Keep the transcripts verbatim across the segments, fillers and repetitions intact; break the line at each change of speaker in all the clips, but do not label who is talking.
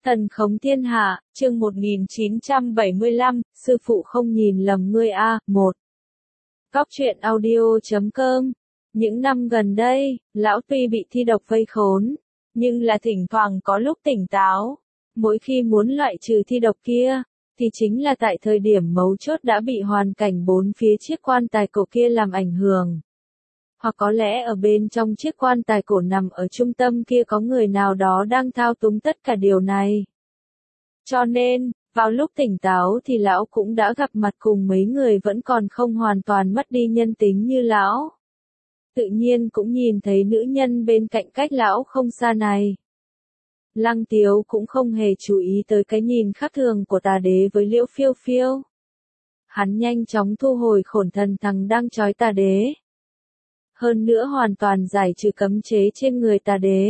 Thần khống thiên hạ, chương một nghìn chín trăm bảy mươi lăm, sư phụ không nhìn lầm ngươi a, một. Góc truyện audio chấm com. Những năm gần đây, lão tuy bị thi độc vây khốn, nhưng là thỉnh thoảng có lúc tỉnh táo. Mỗi khi muốn loại trừ thi độc kia, thì chính là tại thời điểm mấu chốt đã bị hoàn cảnh bốn phía chiếc quan tài cổ kia làm ảnh hưởng. Hoặc có lẽ ở bên trong chiếc quan tài cổ nằm ở trung tâm kia có người nào đó đang thao túng tất cả điều này. Cho nên, vào lúc tỉnh táo thì lão cũng đã gặp mặt cùng mấy người vẫn còn không hoàn toàn mất đi nhân tính như lão. Tự nhiên cũng nhìn thấy nữ nhân bên cạnh cách lão không xa này. Lăng Tiếu cũng không hề chú ý tới cái nhìn khác thường của tà đế với Liễu Phiêu Phiêu. Hắn nhanh chóng thu hồi khổn thần thằng đang trói tà đế. Hơn nữa hoàn toàn giải trừ cấm chế trên người tà đế.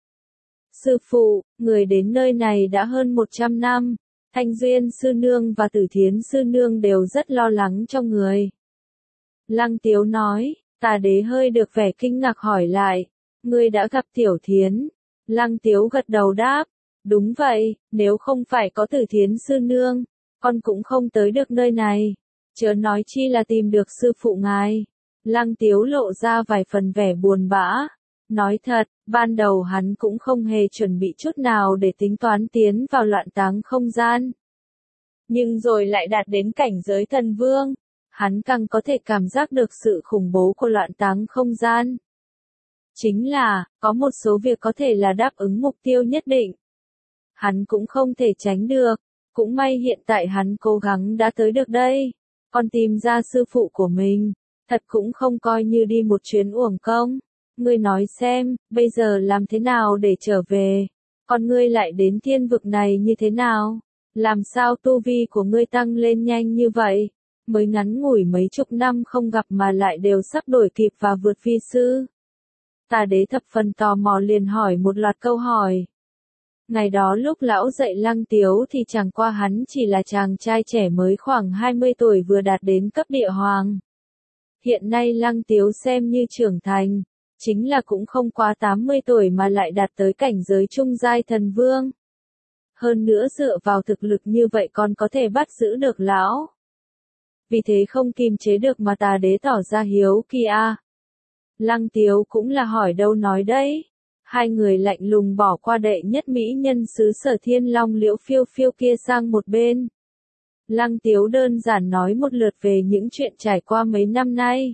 Sư phụ, người đến nơi này đã hơn một trăm năm, Thanh Duyên sư nương và Tử Thiến sư nương đều rất lo lắng cho người. Lăng Tiếu nói, tà đế hơi được vẻ kinh ngạc hỏi lại, ngươi đã gặp Tiểu Thiến? Lăng Tiếu gật đầu đáp, đúng vậy, nếu không phải có Tử Thiến sư nương, con cũng không tới được nơi này, chớ nói chi là tìm được sư phụ ngài. Lăng Tiếu lộ ra vài phần vẻ buồn bã. Nói thật, ban đầu hắn cũng không hề chuẩn bị chút nào để tính toán tiến vào loạn táng không gian. Nhưng rồi lại đạt đến cảnh giới thần vương, hắn càng có thể cảm giác được sự khủng bố của loạn táng không gian. Chính là, có một số việc có thể là đáp ứng mục tiêu nhất định. Hắn cũng không thể tránh được, cũng may hiện tại hắn cố gắng đã tới được đây, còn tìm ra sư phụ của mình, thật cũng không coi như đi một chuyến uổng công. Ngươi nói xem, bây giờ làm thế nào để trở về? Còn ngươi lại đến thiên vực này như thế nào? Làm sao tu vi của ngươi tăng lên nhanh như vậy? Mới ngắn ngủi mấy chục năm không gặp mà lại đều sắp đổi kịp và vượt vi sư. Tà đế thập phần tò mò liền hỏi một loạt câu hỏi. Ngày đó lúc lão dạy Lăng Tiếu thì chẳng qua hắn chỉ là chàng trai trẻ mới khoảng hai mươi tuổi vừa đạt đến cấp địa hoàng. Hiện nay Lăng Tiếu xem như trưởng thành. Chính là cũng không quá tám mươi tuổi mà lại đạt tới cảnh giới trung giai thần vương. Hơn nữa dựa vào thực lực như vậy còn có thể bắt giữ được lão. Vì thế không kìm chế được mà tà đế tỏ ra hiếu kỳ a. Lăng Tiếu cũng là hỏi đâu nói đấy. Hai người lạnh lùng bỏ qua đệ nhất mỹ nhân xứ Sở Thiên Long Liễu Phiêu Phiêu kia sang một bên. Lăng Tiếu đơn giản nói một lượt về những chuyện trải qua mấy năm nay.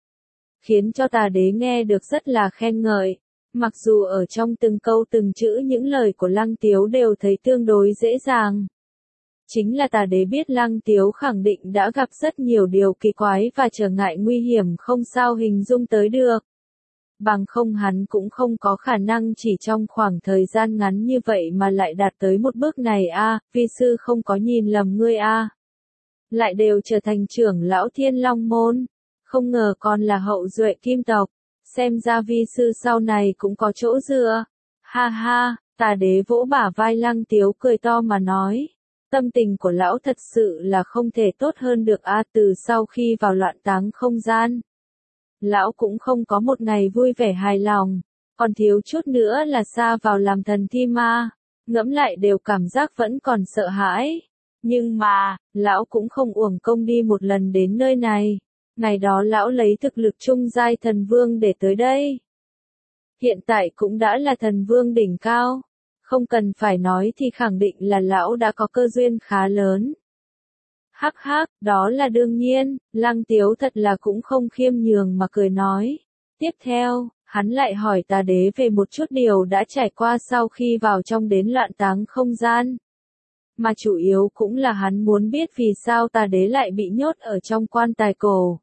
Khiến cho tà đế nghe được rất là khen ngợi, mặc dù ở trong từng câu từng chữ những lời của Lăng Tiếu đều thấy tương đối dễ dàng. Chính là tà đế biết Lăng Tiếu khẳng định đã gặp rất nhiều điều kỳ quái và trở ngại nguy hiểm không sao hình dung tới được. Bằng không hắn cũng không có khả năng chỉ trong khoảng thời gian ngắn như vậy mà lại đạt tới một bước này a, vi sư không có nhìn lầm ngươi a. Lại đều trở thành trưởng lão Thiên Long môn. Không ngờ con là hậu duệ kim tộc, xem ra vi sư sau này cũng có chỗ dựa. Ha ha, tà đế vỗ bả vai Lăng Tiếu cười to mà nói. Tâm tình của lão thật sự là không thể tốt hơn được a, từ sau khi vào loạn táng không gian. Lão cũng không có một ngày vui vẻ hài lòng, còn thiếu chút nữa là sa vào làm thần thi ma, ngẫm lại đều cảm giác vẫn còn sợ hãi. Nhưng mà, lão cũng không uổng công đi một lần đến nơi này. Ngày đó lão lấy thực lực trung giai thần vương để tới đây. Hiện tại cũng đã là thần vương đỉnh cao. Không cần phải nói thì khẳng định là lão đã có cơ duyên khá lớn. Hắc hắc, đó là đương nhiên, Lăng Tiếu thật là cũng không khiêm nhường mà cười nói. Tiếp theo, hắn lại hỏi tà đế về một chút điều đã trải qua sau khi vào trong đến loạn táng không gian. Mà chủ yếu cũng là hắn muốn biết vì sao tà đế lại bị nhốt ở trong quan tài cổ.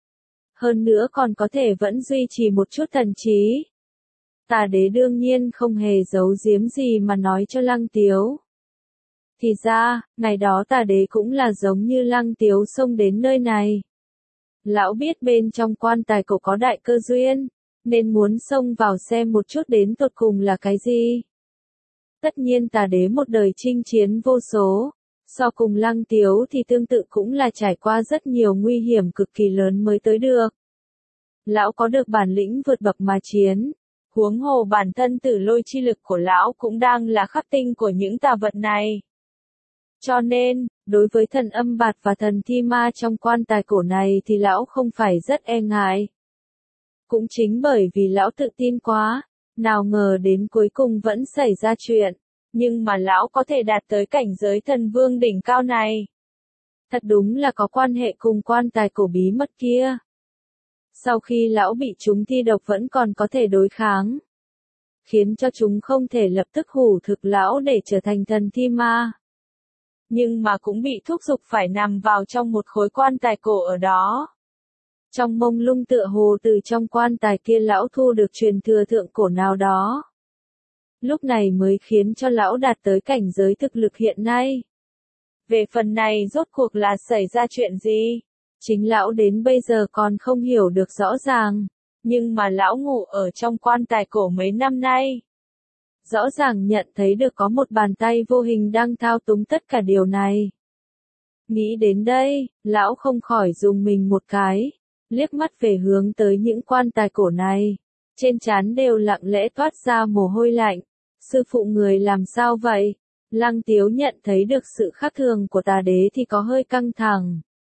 Hơn nữa còn có thể vẫn duy trì một chút thần trí. Tà đế đương nhiên không hề giấu giếm gì mà nói cho Lăng Tiếu. Thì ra, ngày đó tà đế cũng là giống như Lăng Tiếu xông đến nơi này. Lão biết bên trong quan tài cổ có đại cơ duyên, nên muốn xông vào xem một chút đến tột cùng là cái gì. Tất nhiên tà đế một đời chinh chiến vô số. So cùng Lăng Tiếu thì tương tự cũng là trải qua rất nhiều nguy hiểm cực kỳ lớn mới tới được. Lão có được bản lĩnh vượt bậc mà chiến, Huống hồ bản thân tử lôi chi lực của lão cũng đang là khắc tinh của những tà vật này. Cho nên, đối với thần âm bạt và thần thi ma trong quan tài cổ này thì lão không phải rất e ngại. Cũng chính bởi vì lão tự tin quá, nào ngờ đến cuối cùng vẫn xảy ra chuyện, nhưng mà lão có thể đạt tới cảnh giới thần vương đỉnh cao này. Thật đúng là có quan hệ cùng quan tài cổ bí mật kia. Sau khi lão bị chúng thi độc vẫn còn có thể đối kháng, khiến cho chúng không thể lập tức hủ thực lão để trở thành thần thi ma. Nhưng mà cũng bị thúc giục phải nằm vào trong một khối quan tài cổ ở đó. Trong mông lung tựa hồ từ trong quan tài kia lão thu được truyền thừa thượng cổ nào đó. Lúc này mới khiến cho lão đạt tới cảnh giới thực lực hiện nay. Về phần này rốt cuộc là xảy ra chuyện gì? Chính lão đến bây giờ còn không hiểu được rõ ràng. Nhưng mà lão ngủ ở trong quan tài cổ mấy năm nay. Rõ ràng nhận thấy được có một bàn tay vô hình đang thao túng tất cả điều này. Nghĩ đến đây, lão không khỏi dùng mình một cái, liếc mắt về hướng tới những quan tài cổ này. Trên trán đều lặng lẽ toát ra mồ hôi lạnh. Sư phụ người làm sao vậy? Lăng Tiếu nhận thấy được sự khác thường của tà đế thì có hơi căng thẳng.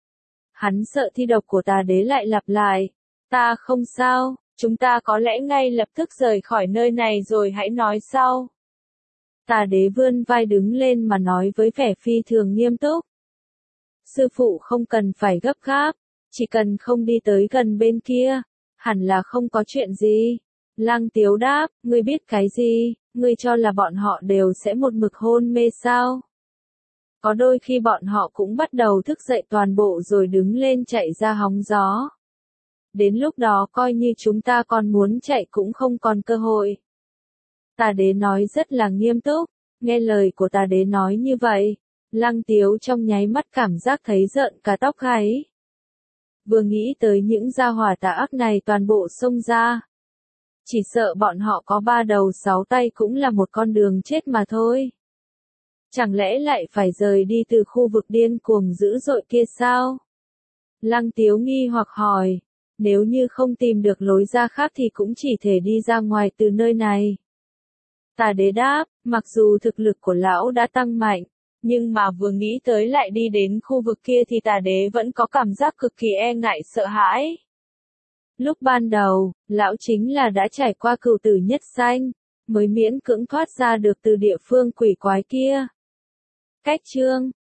Hắn sợ thi độc của tà đế lại lặp lại. Ta không sao, chúng ta có lẽ ngay lập tức rời khỏi nơi này rồi hãy nói sau. Tà đế vươn vai đứng lên mà nói với vẻ phi thường nghiêm túc. Sư phụ không cần phải gấp gáp, chỉ cần không đi tới gần bên kia, hẳn là không có chuyện gì. Lăng Tiếu đáp, ngươi biết cái gì, ngươi cho là bọn họ đều sẽ một mực hôn mê sao? Có đôi khi bọn họ cũng bắt đầu thức dậy toàn bộ rồi đứng lên chạy ra hóng gió. Đến lúc đó coi như chúng ta còn muốn chạy cũng không còn cơ hội. Tà đế nói rất là nghiêm túc, nghe lời của tà đế nói như vậy, Lăng Tiếu trong nháy mắt cảm giác thấy rợn cả tóc gáy. Vừa nghĩ tới những gia hỏa tà ác này toàn bộ xông ra. Chỉ sợ bọn họ có ba đầu sáu tay cũng là một con đường chết mà thôi. Chẳng lẽ lại phải rời đi từ khu vực điên cuồng dữ dội kia sao? Lăng Tiếu nghi hoặc hỏi, nếu như không tìm được lối ra khác thì cũng chỉ thể đi ra ngoài từ nơi này. Tà đế đáp, mặc dù thực lực của lão đã tăng mạnh, nhưng mà vừa nghĩ tới lại đi đến khu vực kia thì tà đế vẫn có cảm giác cực kỳ e ngại sợ hãi. Lúc ban đầu, lão chính là đã trải qua cửu tử nhất sanh, mới miễn cưỡng thoát ra được từ địa phương quỷ quái kia. Cách chương